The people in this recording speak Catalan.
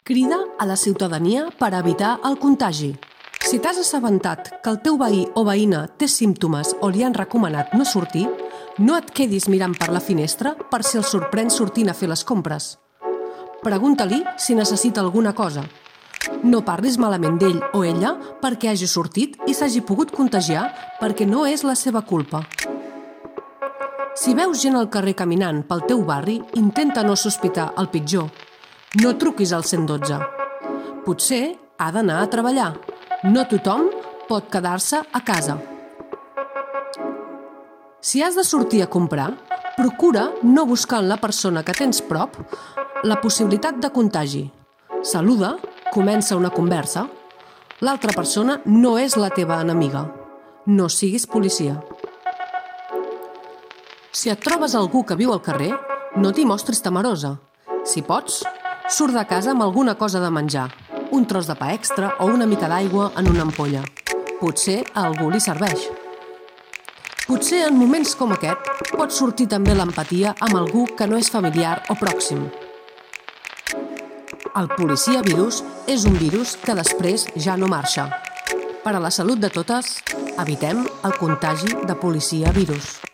Crida a la ciutadania per evitar el contagi. Si t'has assabentat que el teu veí o veïna té símptomes o li han recomanat no sortir, no et quedis mirant per la finestra per si el sorprèn sortint a fer les compres. Pregunta-li si necessita alguna cosa. No parlis malament d'ell o ella perquè hagi sortit i s'hagi pogut contagiar perquè no és la seva culpa. Si veus gent al carrer caminant pel teu barri, intenta no sospitar el pitjor. No truquis al 112. Potser ha d'anar a treballar. No tothom pot quedar-se a casa. Si has de sortir a comprar, procura no buscar en la persona que tens prop la possibilitat de contagi. Saluda, comença una conversa. L'altra persona no és la teva enemiga. No siguis policia. Si et trobes algú que viu al carrer, no t'hi mostris temerosa. Si pots, surt de casa amb alguna cosa de menjar, un tros de pa extra o una mica d'aigua en una ampolla. Potser a algú li serveix. Potser en moments com aquest pot sortir també l'empatia amb algú que no és familiar o pròxim. El policia virus és un virus que després ja no marxa. Per a la salut de totes, evitem el contagi de policia virus.